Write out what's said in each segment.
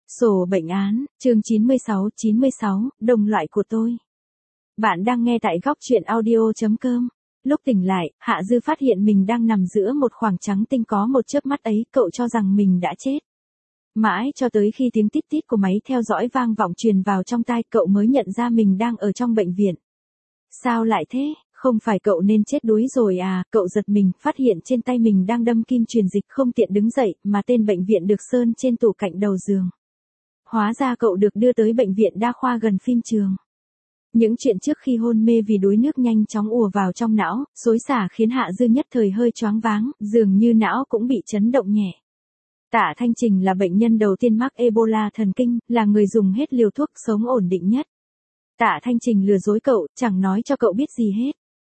Sổ bệnh án, chương 96, đồng loại của tôi. Bạn đang nghe tại góc truyện audio.com. Lúc tỉnh lại, Hạ Dư phát hiện mình đang nằm giữa một khoảng trắng tinh có một chớp mắt ấy, cậu cho rằng mình đã chết. Mãi cho tới khi tiếng tít tít của máy theo dõi vang vọng truyền vào trong tai, cậu mới nhận ra mình đang ở trong bệnh viện. Sao lại thế? Không phải cậu nên chết đuối rồi à? Cậu giật mình, phát hiện trên tay mình đang đâm kim truyền dịch, không tiện đứng dậy, mà tên bệnh viện được sơn trên tủ cạnh đầu giường. Hóa ra cậu được đưa tới bệnh viện đa khoa gần phim trường. Những chuyện trước khi hôn mê vì đuối nước nhanh chóng ùa vào trong não, xối xả khiến Hạ Dư nhất thời hơi choáng váng, dường như não cũng bị chấn động nhẹ. Tạ Thanh Trình là bệnh nhân đầu tiên mắc Ebola thần kinh, là người dùng hết liều thuốc sống ổn định nhất. Tạ Thanh Trình lừa dối cậu, chẳng nói cho cậu biết gì hết.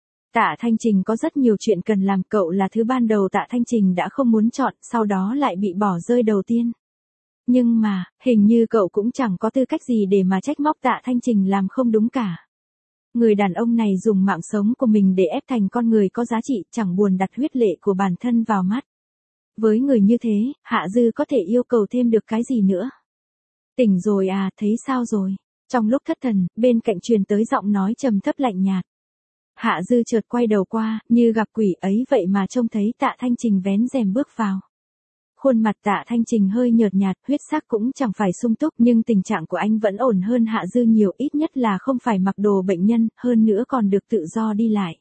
Tạ Thanh Trình có rất nhiều chuyện cần làm, cậu là thứ ban đầu Tạ Thanh Trình đã không muốn chọn, sau đó lại bị bỏ rơi đầu tiên. Nhưng mà, hình như cậu cũng chẳng có tư cách gì để mà trách móc Tạ Thanh Trình làm không đúng cả. Người đàn ông này dùng mạng sống của mình để ép thành con người có giá trị, chẳng buồn đặt huyết lệ của bản thân vào mắt. Với người như thế, Hạ Dư có thể yêu cầu thêm được cái gì nữa? Tỉnh rồi à, thấy sao rồi? Trong lúc thất thần, bên cạnh truyền tới giọng nói trầm thấp lạnh nhạt. Hạ Dư chợt quay đầu qua, như gặp quỷ ấy vậy mà trông thấy Tạ Thanh Trình vén rèm bước vào. Khuôn mặt Tạ Thanh Trình hơi nhợt nhạt, huyết sắc cũng chẳng phải sung túc, nhưng tình trạng của anh vẫn ổn hơn Hạ Dư nhiều, ít nhất là không phải mặc đồ bệnh nhân, hơn nữa còn được tự do đi lại.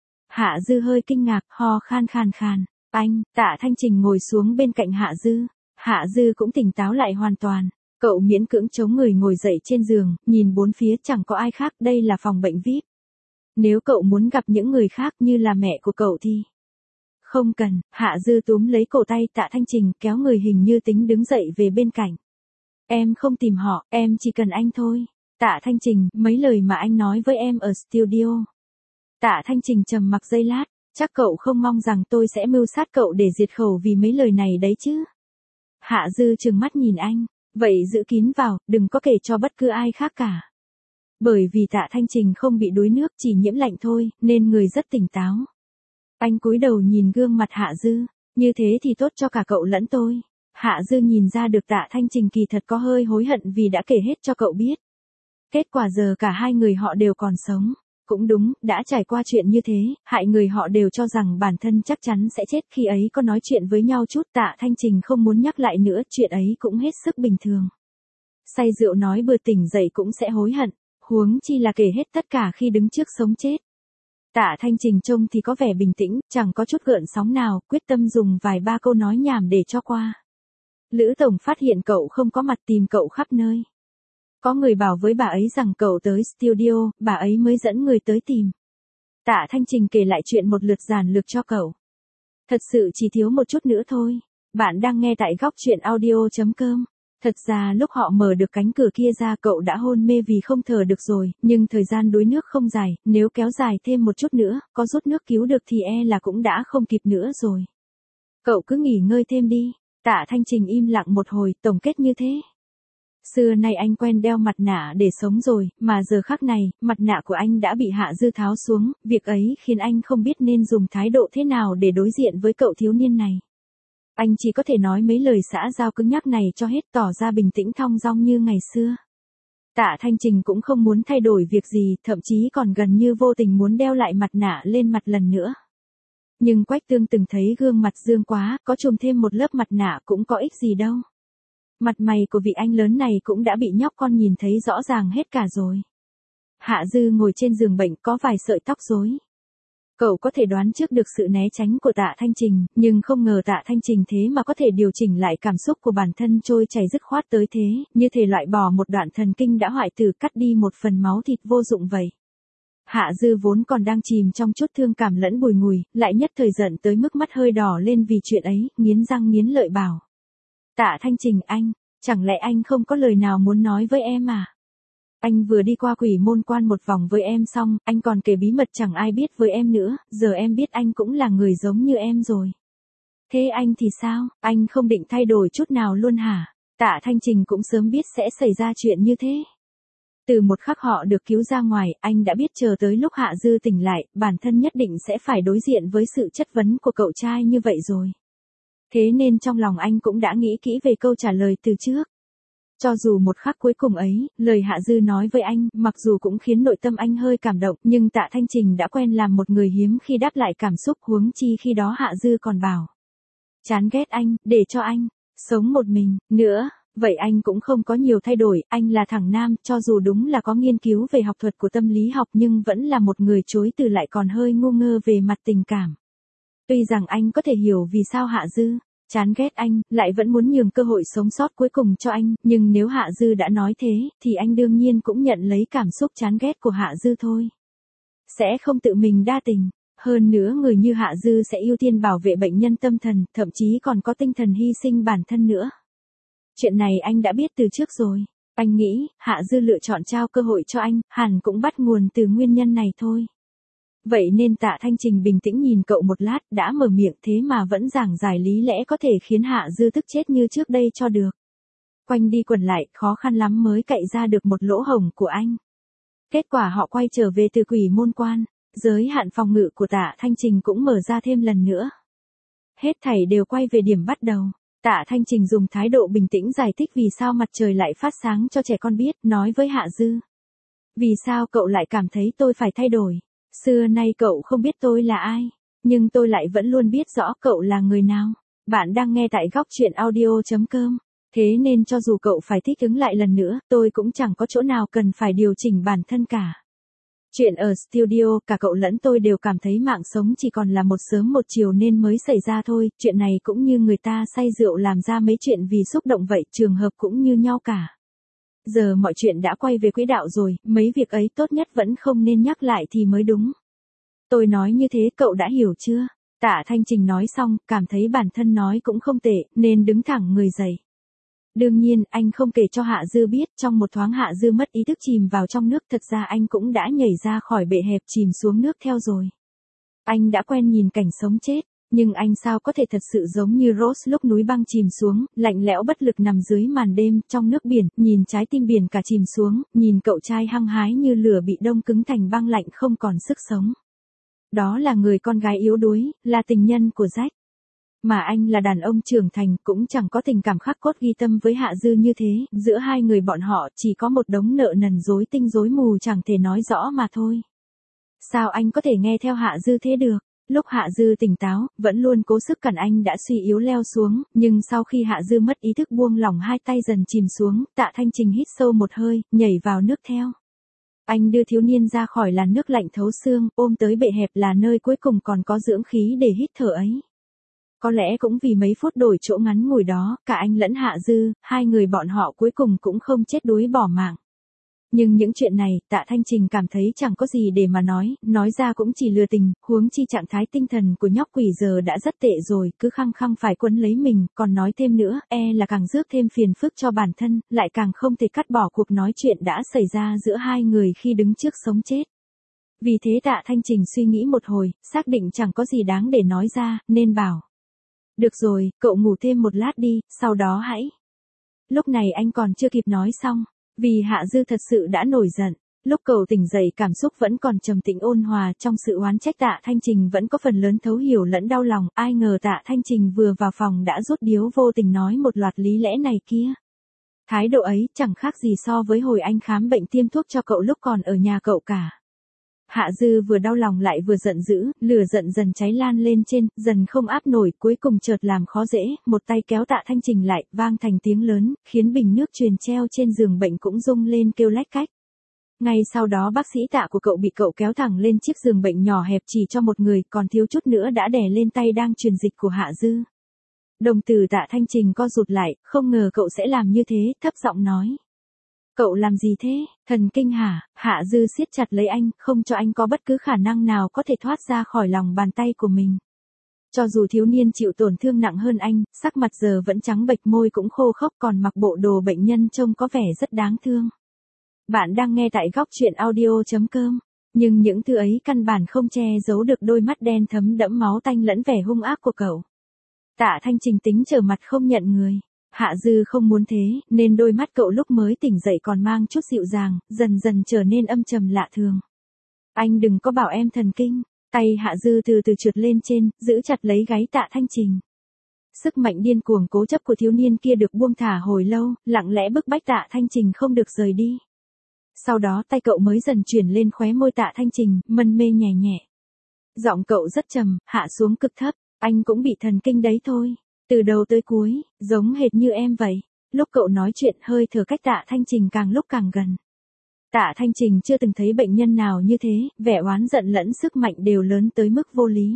Hạ Dư hơi kinh ngạc, ho khan khan. Anh, Tạ Thanh Trình ngồi xuống bên cạnh Hạ Dư. Hạ Dư cũng tỉnh táo lại hoàn toàn. Cậu miễn cưỡng chống người ngồi dậy trên giường, nhìn bốn phía chẳng có ai khác, đây là phòng bệnh VIP. Nếu cậu muốn gặp những người khác như là mẹ của cậu thì... Không cần, Hạ Dư túm lấy cổ tay Tạ Thanh Trình, kéo người hình như tính đứng dậy về bên cạnh. Em không tìm họ, em chỉ cần anh thôi. Tạ Thanh Trình, mấy lời mà anh nói với em ở studio. Tạ Thanh Trình trầm mặc giây lát, chắc cậu không mong rằng tôi sẽ mưu sát cậu để diệt khẩu vì mấy lời này đấy chứ. Hạ Dư trừng mắt nhìn anh, vậy giữ kín vào, đừng có kể cho bất cứ ai khác cả. Bởi vì Tạ Thanh Trình không bị đuối nước, chỉ nhiễm lạnh thôi, nên người rất tỉnh táo. Anh cúi đầu nhìn gương mặt Hạ Dư, như thế thì tốt cho cả cậu lẫn tôi. Hạ Dư nhìn ra được Tạ Thanh Trình kỳ thật có hơi hối hận vì đã kể hết cho cậu biết. Kết quả giờ cả hai người họ đều còn sống. Cũng đúng, đã trải qua chuyện như thế, hại người họ đều cho rằng bản thân chắc chắn sẽ chết, khi ấy có nói chuyện với nhau chút. Tạ Thanh Trình không muốn nhắc lại nữa, chuyện ấy cũng hết sức bình thường. Say rượu nói bừa tỉnh dậy cũng sẽ hối hận, huống chi là kể hết tất cả khi đứng trước sống chết. Tạ Thanh Trình trông thì có vẻ bình tĩnh, chẳng có chút gợn sóng nào, quyết tâm dùng vài ba câu nói nhảm để cho qua. Lữ tổng phát hiện cậu không có mặt, tìm cậu khắp nơi. Có người bảo với bà ấy rằng cậu tới studio, bà ấy mới dẫn người tới tìm. Tạ Thanh Trình kể lại chuyện một lượt giản lược cho cậu. Thật sự chỉ thiếu một chút nữa thôi. Bạn đang nghe tại góc truyện audio.com. Thật ra lúc họ mở được cánh cửa kia ra, cậu đã hôn mê vì không thở được rồi, nhưng thời gian đuối nước không dài, nếu kéo dài thêm một chút nữa, có rút nước cứu được thì là cũng đã không kịp nữa rồi. Cậu cứ nghỉ ngơi thêm đi. Tạ Thanh Trình im lặng một hồi, tổng kết như thế. Xưa nay anh quen đeo mặt nạ để sống rồi, mà giờ khắc này, mặt nạ của anh đã bị Hạ Dư tháo xuống, việc ấy khiến anh không biết nên dùng thái độ thế nào để đối diện với cậu thiếu niên này. Anh chỉ có thể nói mấy lời xã giao cứng nhắc này cho hết, tỏ ra bình tĩnh thong dong như ngày xưa. Tạ Thanh Trình cũng không muốn thay đổi việc gì, thậm chí còn gần như vô tình muốn đeo lại mặt nạ lên mặt lần nữa. Nhưng Quách Tương từng thấy gương mặt Dương quá, có trùm thêm một lớp mặt nạ cũng có ích gì đâu. Mặt mày của vị anh lớn này cũng đã bị nhóc con nhìn thấy rõ ràng hết cả rồi. Hạ Dư ngồi trên giường bệnh, có vài sợi tóc rối. Cậu có thể đoán trước được sự né tránh của Tạ Thanh Trình, nhưng không ngờ Tạ Thanh Trình thế mà có thể điều chỉnh lại cảm xúc của bản thân trôi chảy dứt khoát tới thế, như thể loại bỏ một đoạn thần kinh đã hoại tử, cắt đi một phần máu thịt vô dụng vậy. Hạ Dư vốn còn đang chìm trong chút thương cảm lẫn bùi ngùi, lại nhất thời giận tới mức mắt hơi đỏ lên vì chuyện ấy, nghiến răng nghiến lợi bảo. Tạ Thanh Trình, chẳng lẽ anh không có lời nào muốn nói với em à? Anh vừa đi qua Quỷ Môn Quan một vòng với em xong, anh còn kể bí mật chẳng ai biết với em nữa, giờ em biết anh cũng là người giống như em rồi. Thế anh thì sao, anh không định thay đổi chút nào luôn hả? Tạ Thanh Trình cũng sớm biết sẽ xảy ra chuyện như thế. Từ một khắc họ được cứu ra ngoài, anh đã biết chờ tới lúc Hạ Dư tỉnh lại, bản thân nhất định sẽ phải đối diện với sự chất vấn của cậu trai như vậy rồi. Thế nên trong lòng anh cũng đã nghĩ kỹ về câu trả lời từ trước. Cho dù một khắc cuối cùng ấy, lời Hạ Dư nói với anh, mặc dù cũng khiến nội tâm anh hơi cảm động, nhưng Tạ Thanh Trình đã quen làm một người hiếm khi đáp lại cảm xúc, huống chi khi đó Hạ Dư còn bảo. Chán ghét anh, để cho anh sống một mình, nữa. Vậy anh cũng không có nhiều thay đổi, anh là thằng nam, cho dù đúng là có nghiên cứu về học thuật của tâm lý học nhưng vẫn là một người chối từ lại còn hơi ngu ngơ về mặt tình cảm. Tuy rằng anh có thể hiểu vì sao Hạ Dư chán ghét anh, lại vẫn muốn nhường cơ hội sống sót cuối cùng cho anh, nhưng nếu Hạ Dư đã nói thế, thì anh đương nhiên cũng nhận lấy cảm xúc chán ghét của Hạ Dư thôi. Sẽ không tự mình đa tình. Hơn nữa người như Hạ Dư sẽ ưu tiên bảo vệ bệnh nhân tâm thần, thậm chí còn có tinh thần hy sinh bản thân nữa. Chuyện này anh đã biết từ trước rồi. Anh nghĩ, Hạ Dư lựa chọn trao cơ hội cho anh, hẳn cũng bắt nguồn từ nguyên nhân này thôi. Vậy nên Tạ Thanh Trình bình tĩnh nhìn cậu một lát, đã mở miệng thế mà vẫn giảng giải lý lẽ có thể khiến Hạ Dư tức chết như trước đây cho được. Quanh đi quẩn lại, khó khăn lắm mới cậy ra được một lỗ hổng của anh. Kết quả họ quay trở về từ Quỷ Môn Quan, giới hạn phòng ngự của Tạ Thanh Trình cũng mở ra thêm lần nữa. Hết thảy đều quay về điểm bắt đầu. Tạ Thanh Trình dùng thái độ bình tĩnh giải thích vì sao mặt trời lại phát sáng cho trẻ con biết, nói với Hạ Dư. Vì sao cậu lại cảm thấy tôi phải thay đổi? Xưa nay cậu không biết tôi là ai, nhưng tôi lại vẫn luôn biết rõ cậu là người nào. Bạn đang nghe tại góc truyện audio.com. Thế nên cho dù cậu phải thích ứng lại lần nữa, tôi cũng chẳng có chỗ nào cần phải điều chỉnh bản thân cả. Chuyện ở studio, cả cậu lẫn tôi đều cảm thấy mạng sống chỉ còn là một sớm một chiều nên mới xảy ra thôi, chuyện này cũng như người ta say rượu làm ra mấy chuyện vì xúc động vậy, trường hợp cũng như nhau cả. Giờ mọi chuyện đã quay về quỹ đạo rồi, mấy việc ấy tốt nhất vẫn không nên nhắc lại thì mới đúng. Tôi nói như thế cậu đã hiểu chưa? Tạ Thanh Trình nói xong, cảm thấy bản thân nói cũng không tệ, nên đứng thẳng người dậy. Đương nhiên, anh không kể cho Hạ Dư biết, trong một thoáng Hạ Dư mất ý thức chìm vào trong nước, thật ra anh cũng đã nhảy ra khỏi bệ hẹp chìm xuống nước theo rồi. Anh đã quen nhìn cảnh sống chết, nhưng anh sao có thể thật sự giống như Rose lúc núi băng chìm xuống, lạnh lẽo bất lực nằm dưới màn đêm, trong nước biển, nhìn trái tim biển cả chìm xuống, nhìn cậu trai hăng hái như lửa bị đông cứng thành băng lạnh không còn sức sống. Đó là người con gái yếu đuối, là tình nhân của Jack. Mà anh là đàn ông trưởng thành, cũng chẳng có tình cảm khắc cốt ghi tâm với Hạ Dư như thế, giữa hai người bọn họ chỉ có một đống nợ nần rối tinh rối mù chẳng thể nói rõ mà thôi. Sao anh có thể nghe theo Hạ Dư thế được? Lúc Hạ Dư tỉnh táo, vẫn luôn cố sức cản anh đã suy yếu leo xuống, nhưng sau khi Hạ Dư mất ý thức buông lỏng hai tay dần chìm xuống, Tạ Thanh Trình hít sâu một hơi, nhảy vào nước theo. Anh đưa thiếu niên ra khỏi làn nước lạnh thấu xương, ôm tới bệ hẹp là nơi cuối cùng còn có dưỡng khí để hít thở ấy. Có lẽ cũng vì mấy phút đổi chỗ ngắn ngủi đó, cả anh lẫn Hạ Dư, hai người bọn họ cuối cùng cũng không chết đuối bỏ mạng. Nhưng những chuyện này, Tạ Thanh Trình cảm thấy chẳng có gì để mà nói ra cũng chỉ lừa tình, huống chi trạng thái tinh thần của nhóc quỷ giờ đã rất tệ rồi, cứ khăng khăng phải quấn lấy mình, còn nói thêm nữa, là càng rước thêm phiền phức cho bản thân, lại càng không thể cắt bỏ cuộc nói chuyện đã xảy ra giữa hai người khi đứng trước sống chết. Vì thế Tạ Thanh Trình suy nghĩ một hồi, xác định chẳng có gì đáng để nói ra, nên bảo. Được rồi, cậu ngủ thêm một lát đi, sau đó hãy. Lúc này anh còn chưa kịp nói xong, vì Hạ Dư thật sự đã nổi giận. Lúc cậu tỉnh dậy cảm xúc vẫn còn trầm tĩnh ôn hòa, trong sự oán trách Tạ Thanh Trình vẫn có phần lớn thấu hiểu lẫn đau lòng, ai ngờ Tạ Thanh Trình vừa vào phòng đã rút điếu vô tình nói một loạt lý lẽ này kia. Thái độ ấy chẳng khác gì so với hồi anh khám bệnh tiêm thuốc cho cậu lúc còn ở nhà cậu cả. Hạ Dư vừa đau lòng lại vừa giận dữ, lửa giận dần cháy lan lên trên, dần không áp nổi, cuối cùng chợt làm khó dễ, một tay kéo Tạ Thanh Trình lại, vang thành tiếng lớn, khiến bình nước truyền treo trên giường bệnh cũng rung lên kêu lách cách. Ngay sau đó bác sĩ Tạ của cậu bị cậu kéo thẳng lên chiếc giường bệnh nhỏ hẹp chỉ cho một người, còn thiếu chút nữa đã đè lên tay đang truyền dịch của Hạ Dư. Đồng tử Tạ Thanh Trình co rụt lại, không ngờ cậu sẽ làm như thế, thấp giọng nói. Cậu làm gì thế, thần kinh hả? Hạ Dư siết chặt lấy anh, không cho anh có bất cứ khả năng nào có thể thoát ra khỏi lòng bàn tay của mình. Cho dù thiếu niên chịu tổn thương nặng hơn anh, sắc mặt giờ vẫn trắng bệch, môi cũng khô khốc, còn mặc bộ đồ bệnh nhân trông có vẻ rất đáng thương. Bạn đang nghe tại góc truyện audio.com, nhưng những thứ ấy căn bản không che giấu được đôi mắt đen thấm đẫm máu tanh lẫn vẻ hung ác của cậu. Tạ Thanh Trình tính trở mặt không nhận người. Hạ Dư không muốn thế, nên đôi mắt cậu lúc mới tỉnh dậy còn mang chút dịu dàng, dần dần trở nên âm trầm lạ thường. Anh đừng có bảo em thần kinh. Tay Hạ Dư từ từ trượt lên trên, giữ chặt lấy gáy Tạ Thanh Trình. Sức mạnh điên cuồng cố chấp của thiếu niên kia được buông thả hồi lâu, lặng lẽ bức bách Tạ Thanh Trình không được rời đi. Sau đó tay cậu mới dần chuyển lên khóe môi Tạ Thanh Trình, mân mê nhẹ nhẹ. Giọng cậu rất trầm, hạ xuống cực thấp, anh cũng bị thần kinh đấy thôi. Từ đầu tới cuối, giống hệt như em vậy. Lúc cậu nói chuyện hơi thở cách Tạ Thanh Trình càng lúc càng gần. Tạ Thanh Trình chưa từng thấy bệnh nhân nào như thế, vẻ oán giận lẫn sức mạnh đều lớn tới mức vô lý.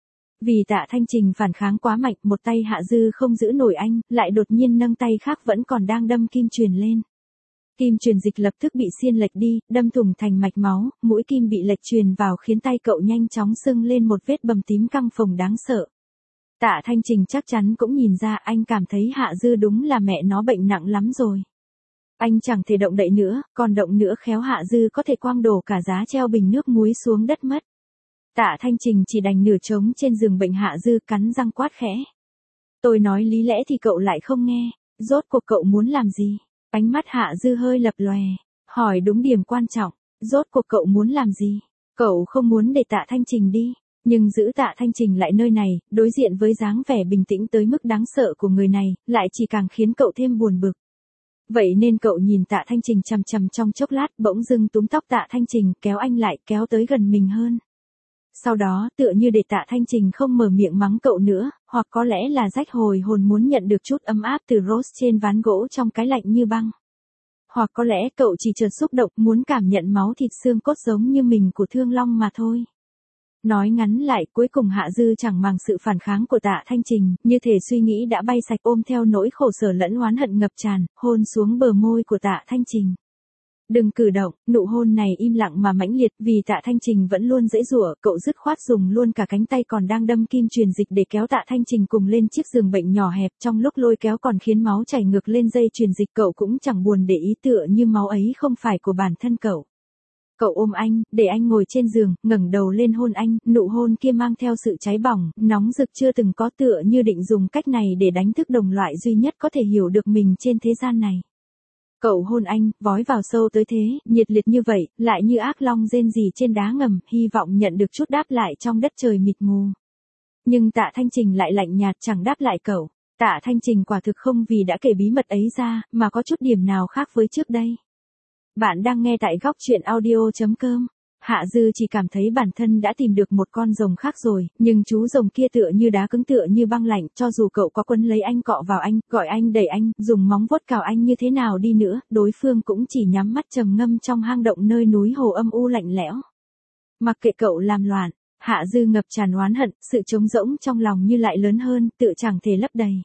Vì Tạ Thanh Trình phản kháng quá mạnh, một tay Hạ Dư không giữ nổi anh, lại đột nhiên nâng tay khác vẫn còn đang đâm kim truyền lên. Kim truyền dịch lập tức bị xiên lệch đi, đâm thủng thành mạch máu, mũi kim bị lệch truyền vào khiến tay cậu nhanh chóng sưng lên một vết bầm tím căng phồng đáng sợ. Tạ Thanh Trình chắc chắn cũng nhìn ra, anh cảm thấy Hạ Dư đúng là mẹ nó bệnh nặng lắm rồi. Anh chẳng thể động đậy nữa, còn động nữa khéo Hạ Dư có thể quăng đổ cả giá treo bình nước muối xuống đất mất. Tạ Thanh Trình chỉ đành nửa trống trên giường bệnh Hạ Dư, cắn răng quát khẽ. Tôi nói lý lẽ thì cậu lại không nghe, rốt cuộc cậu muốn làm gì? Ánh mắt Hạ Dư hơi lập lòe, hỏi đúng điểm quan trọng, rốt cuộc cậu muốn làm gì? Cậu không muốn để Tạ Thanh Trình đi, nhưng giữ Tạ Thanh Trình lại nơi này, đối diện với dáng vẻ bình tĩnh tới mức đáng sợ của người này, lại chỉ càng khiến cậu thêm buồn bực. Vậy nên cậu nhìn Tạ Thanh Trình chằm chằm trong chốc lát, bỗng dưng túm tóc Tạ Thanh Trình, kéo anh lại, kéo tới gần mình hơn. Sau đó, tựa như để Tạ Thanh Trình không mở miệng mắng cậu nữa, hoặc có lẽ là rách hồi hồn muốn nhận được chút ấm áp từ Rose trên ván gỗ trong cái lạnh như băng. Hoặc có lẽ cậu chỉ chợt xúc động muốn cảm nhận máu thịt xương cốt giống như mình của Thương Long mà thôi. Nói ngắn lại, cuối cùng Hạ Dư chẳng màng sự phản kháng của Tạ Thanh Trình, như thể suy nghĩ đã bay sạch, ôm theo nỗi khổ sở lẫn oán hận ngập tràn, hôn xuống bờ môi của Tạ Thanh Trình. Đừng cử động, nụ hôn này im lặng mà mãnh liệt, vì Tạ Thanh Trình vẫn luôn giãy giụa, cậu dứt khoát dùng luôn cả cánh tay còn đang đâm kim truyền dịch để kéo Tạ Thanh Trình cùng lên chiếc giường bệnh nhỏ hẹp, trong lúc lôi kéo còn khiến máu chảy ngược lên dây truyền dịch, cậu cũng chẳng buồn để ý, tựa như máu ấy không phải của bản thân cậu. Cậu ôm anh, để anh ngồi trên giường, ngẩng đầu lên hôn anh, nụ hôn kia mang theo sự cháy bỏng, nóng rực chưa từng có, tựa như định dùng cách này để đánh thức đồng loại duy nhất có thể hiểu được mình trên thế gian này. Cậu hôn anh, vói vào sâu tới thế, nhiệt liệt như vậy, lại như ác long rên rỉ trên đá ngầm, hy vọng nhận được chút đáp lại trong đất trời mịt mù. Nhưng Tạ Thanh Trình lại lạnh nhạt chẳng đáp lại cậu. Tạ Thanh Trình quả thực không vì đã kể bí mật ấy ra, mà có chút điểm nào khác với trước đây. Bạn đang nghe tại góc truyện audio.com. Hạ Dư chỉ cảm thấy bản thân đã tìm được một con rồng khác rồi, nhưng chú rồng kia tựa như đá cứng, tựa như băng lạnh, cho dù cậu có quấn lấy anh, cọ vào anh, gọi anh, đẩy anh, dùng móng vuốt cào anh như thế nào đi nữa, đối phương cũng chỉ nhắm mắt trầm ngâm trong hang động nơi núi hồ âm u lạnh lẽo. Mặc kệ cậu làm loạn, Hạ Dư ngập tràn oán hận, sự trống rỗng trong lòng như lại lớn hơn, tựa chẳng thể lấp đầy.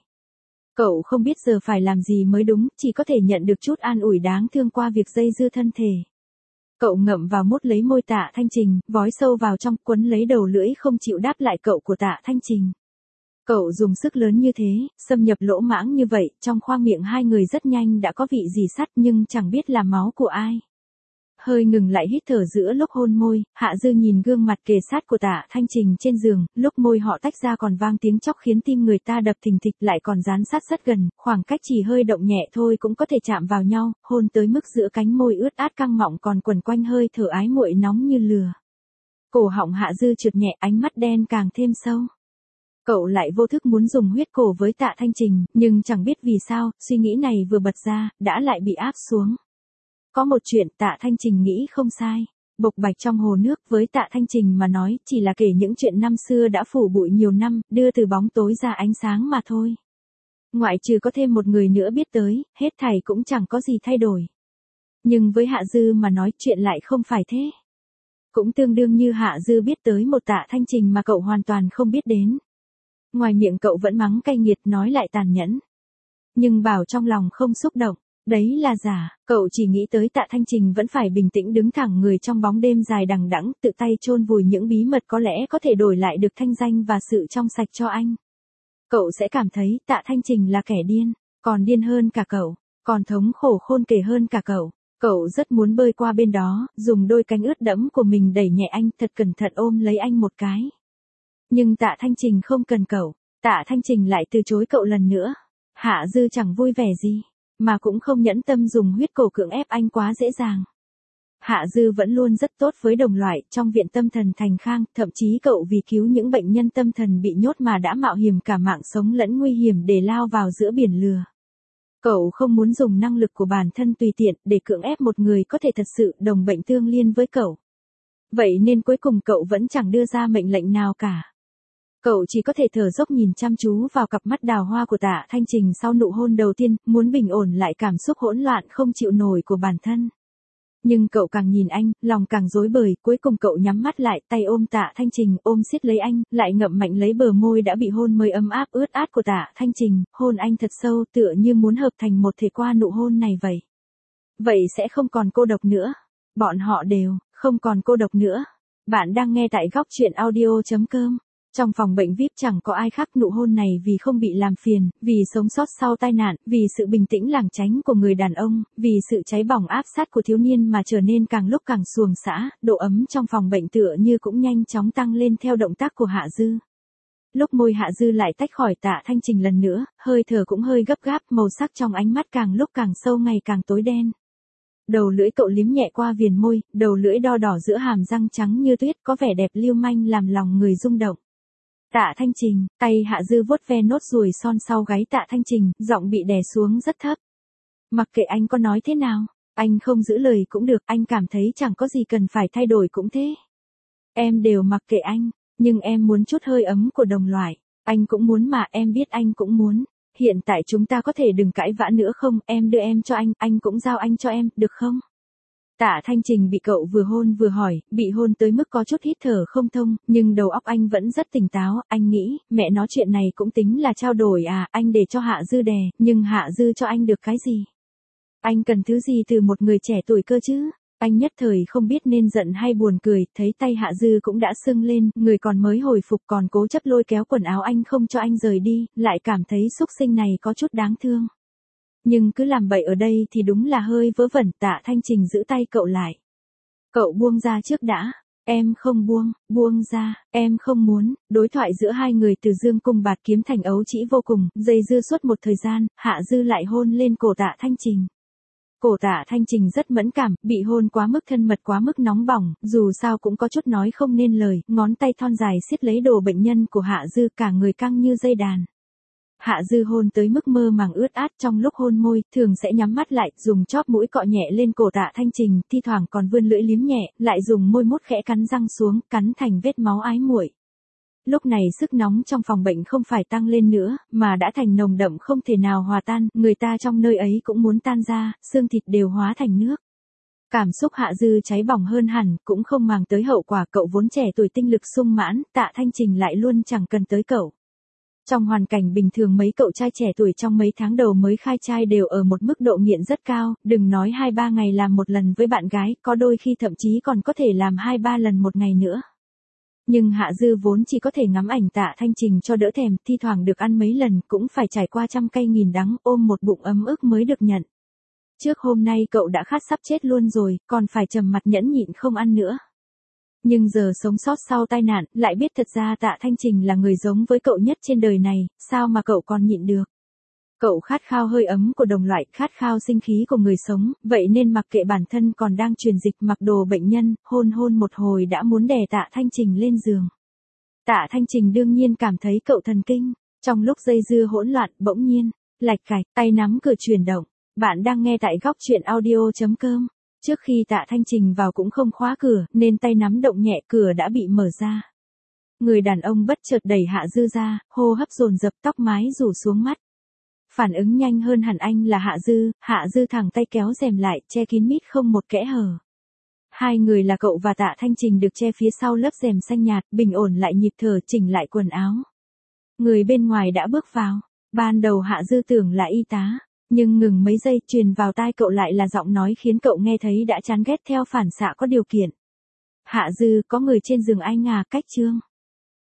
Cậu không biết giờ phải làm gì mới đúng, chỉ có thể nhận được chút an ủi đáng thương qua việc dây dưa thân thể. Cậu ngậm vào mút lấy môi Tạ Thanh Trình, vói sâu vào trong, quấn lấy đầu lưỡi không chịu đáp lại cậu của Tạ Thanh Trình. Cậu dùng sức lớn như thế, xâm nhập lỗ mãng như vậy, trong khoang miệng hai người rất nhanh đã có vị gì sắt, nhưng chẳng biết là máu của ai. Hơi ngừng lại hít thở giữa lúc hôn môi, Hạ Dư nhìn gương mặt kề sát của Tạ Thanh Trình trên giường, lúc môi họ tách ra còn vang tiếng chóc khiến tim người ta đập thình thịch, lại còn dán sát rất gần, khoảng cách chỉ hơi động nhẹ thôi cũng có thể chạm vào nhau, hôn tới mức giữa cánh môi ướt át căng mọng còn quần quanh hơi thở ái muội nóng như lửa. Cổ họng Hạ Dư trượt nhẹ, ánh mắt đen càng thêm sâu. Cậu lại vô thức muốn dùng huyết cổ với Tạ Thanh Trình, nhưng chẳng biết vì sao, suy nghĩ này vừa bật ra, đã lại bị áp xuống. Có một chuyện Tạ Thanh Trình nghĩ không sai. Bộc bạch trong hồ nước, với Tạ Thanh Trình mà nói, chỉ là kể những chuyện năm xưa đã phủ bụi nhiều năm, đưa từ bóng tối ra ánh sáng mà thôi. Ngoại trừ có thêm một người nữa biết tới, hết thảy cũng chẳng có gì thay đổi. Nhưng với Hạ Dư mà nói, chuyện lại không phải thế. Cũng tương đương như Hạ Dư biết tới một Tạ Thanh Trình mà cậu hoàn toàn không biết đến. Ngoài miệng cậu vẫn mắng cay nghiệt, nói lại tàn nhẫn. Nhưng bảo trong lòng không xúc động. Đấy là giả, cậu chỉ nghĩ tới Tạ Thanh Trình vẫn phải bình tĩnh đứng thẳng người trong bóng đêm dài đằng đẵng, tự tay chôn vùi những bí mật có lẽ có thể đổi lại được thanh danh và sự trong sạch cho anh. Cậu sẽ cảm thấy Tạ Thanh Trình là kẻ điên, còn điên hơn cả cậu, còn thống khổ khôn kể hơn cả cậu. Cậu rất muốn bơi qua bên đó, dùng đôi cánh ướt đẫm của mình đẩy nhẹ anh, thật cẩn thận ôm lấy anh một cái. Nhưng Tạ Thanh Trình không cần cậu, Tạ Thanh Trình lại từ chối cậu lần nữa. Hạ Dư chẳng vui vẻ gì, mà cũng không nhẫn tâm dùng huyết cổ cưỡng ép anh quá dễ dàng. Hạ Dư vẫn luôn rất tốt với đồng loại trong viện tâm thần Thành Khang, thậm chí cậu vì cứu những bệnh nhân tâm thần bị nhốt mà đã mạo hiểm cả mạng sống lẫn nguy hiểm để lao vào giữa biển lửa. Cậu không muốn dùng năng lực của bản thân tùy tiện để cưỡng ép một người có thể thật sự đồng bệnh tương liên với cậu. Vậy nên cuối cùng cậu vẫn chẳng đưa ra mệnh lệnh nào cả. Cậu chỉ có thể thở dốc nhìn chăm chú vào cặp mắt đào hoa của Tạ Thanh Trình sau nụ hôn đầu tiên, muốn bình ổn lại cảm xúc hỗn loạn không chịu nổi của bản thân. Nhưng cậu càng nhìn anh, lòng càng rối bời, cuối cùng cậu nhắm mắt lại, tay ôm Tạ Thanh Trình, ôm siết lấy anh, lại ngậm mạnh lấy bờ môi đã bị hôn mới ấm áp ướt át của Tạ Thanh Trình, hôn anh thật sâu tựa như muốn hợp thành một thể qua nụ hôn này vậy. Vậy sẽ không còn cô độc nữa. Bọn họ đều, không còn cô độc nữa. Bạn đang nghe tại góc chuyện audio.com. Trong phòng bệnh VIP chẳng có ai khác, nụ hôn này vì không bị làm phiền, vì sống sót sau tai nạn, vì sự bình tĩnh lảng tránh của người đàn ông, vì sự cháy bỏng áp sát của thiếu niên mà trở nên càng lúc càng xuồng xã, độ ấm trong phòng bệnh tựa như cũng nhanh chóng tăng lên theo động tác của Hạ Dư. Lúc môi Hạ Dư lại tách khỏi Tạ Thanh Trình lần nữa, hơi thở cũng hơi gấp gáp, màu sắc trong ánh mắt càng lúc càng sâu ngày càng tối đen. Đầu lưỡi cậu liếm nhẹ qua viền môi, đầu lưỡi đo đỏ giữa hàm răng trắng như tuyết có vẻ đẹp lưu manh làm lòng người rung động. Tạ Thanh Trình, tay Hạ Dư vuốt ve nốt ruồi son sau gáy Tạ Thanh Trình, giọng bị đè xuống rất thấp. Mặc kệ anh có nói thế nào, anh không giữ lời cũng được, anh cảm thấy chẳng có gì cần phải thay đổi cũng thế. Em đều mặc kệ anh, nhưng em muốn chút hơi ấm của đồng loại, anh cũng muốn mà, em biết anh cũng muốn. Hiện tại chúng ta có thể đừng cãi vã nữa không, em đưa em cho anh cũng giao anh cho em, được không? Tạ Thanh Trình bị cậu vừa hôn vừa hỏi, bị hôn tới mức có chút hít thở không thông, nhưng đầu óc anh vẫn rất tỉnh táo, anh nghĩ, mẹ nói chuyện này cũng tính là trao đổi à, anh để cho Hạ Dư đè, nhưng Hạ Dư cho anh được cái gì? Anh cần thứ gì từ một người trẻ tuổi cơ chứ? Anh nhất thời không biết nên giận hay buồn cười, thấy tay Hạ Dư cũng đã sưng lên, người còn mới hồi phục còn cố chấp lôi kéo quần áo anh không cho anh rời đi, lại cảm thấy xúc sinh này có chút đáng thương. Nhưng cứ làm bậy ở đây thì đúng là hơi vớ vẩn. Tạ Thanh Trình giữ tay cậu lại. Cậu buông ra trước đã. Em không buông, buông ra, em không muốn. Đối thoại giữa hai người từ dương cung bạt kiếm thành ấu trĩ vô cùng, dây dưa suốt một thời gian, Hạ Dư lại hôn lên cổ Tạ Thanh Trình. Cổ Tạ Thanh Trình rất mẫn cảm, bị hôn quá mức thân mật quá mức nóng bỏng, dù sao cũng có chút nói không nên lời, ngón tay thon dài siết lấy đồ bệnh nhân của Hạ Dư, cả người căng như dây đàn. Hạ Dư hôn tới mức mơ màng ướt át, trong lúc hôn môi, thường sẽ nhắm mắt lại, dùng chóp mũi cọ nhẹ lên cổ Tạ Thanh Trình, thi thoảng còn vươn lưỡi liếm nhẹ, lại dùng môi mút khẽ cắn răng xuống, cắn thành vết máu ái muội. Lúc này sức nóng trong phòng bệnh không phải tăng lên nữa, mà đã thành nồng đậm không thể nào hòa tan, người ta trong nơi ấy cũng muốn tan ra, xương thịt đều hóa thành nước. Cảm xúc Hạ Dư cháy bỏng hơn hẳn, cũng không màng tới hậu quả, cậu vốn trẻ tuổi tinh lực sung mãn, Tạ Thanh Trình lại luôn chẳng cần tới cậu. Trong hoàn cảnh bình thường mấy cậu trai trẻ tuổi trong mấy tháng đầu mới khai trai đều ở một mức độ nghiện rất cao, đừng nói 2-3 ngày làm một lần với bạn gái, có đôi khi thậm chí còn có thể làm 2-3 lần một ngày nữa. Nhưng Hạ Dư vốn chỉ có thể ngắm ảnh Tạ Thanh Trình cho đỡ thèm, thi thoảng được ăn mấy lần cũng phải trải qua trăm cay nghìn đắng, ôm một bụng ấm ức mới được nhận. Trước hôm nay cậu đã khát sắp chết luôn rồi, còn phải trầm mặt nhẫn nhịn không ăn nữa. Nhưng giờ sống sót sau tai nạn, lại biết thật ra Tạ Thanh Trình là người giống với cậu nhất trên đời này, sao mà cậu còn nhịn được. Cậu khát khao hơi ấm của đồng loại, khát khao sinh khí của người sống, vậy nên mặc kệ bản thân còn đang truyền dịch mặc đồ bệnh nhân, hôn một hồi đã muốn đè Tạ Thanh Trình lên giường. Tạ Thanh Trình đương nhiên cảm thấy cậu thần kinh, trong lúc dây dưa hỗn loạn, bỗng nhiên, lạch cạch, tay nắm cửa chuyển động. Bạn đang nghe tại góc chuyện audio.com. Trước khi Tạ Thanh Trình vào cũng không khóa cửa, nên tay nắm động nhẹ, cửa đã bị mở ra. Người đàn ông bất chợt đẩy Hạ Dư ra, hô hấp dồn dập, tóc mái rủ xuống mắt. Phản ứng nhanh hơn hẳn anh là Hạ Dư thẳng tay kéo rèm lại, che kín mít không một kẽ hở. Hai người là cậu và Tạ Thanh Trình được che phía sau lớp rèm xanh nhạt, bình ổn lại nhịp thở, chỉnh lại quần áo. Người bên ngoài đã bước vào. Ban đầu Hạ Dư tưởng là y tá. Nhưng ngừng mấy giây, truyền vào tai cậu lại là giọng nói khiến cậu nghe thấy đã chán ghét theo phản xạ có điều kiện. Hạ Dư, có người trên giường anh à, cách Trương.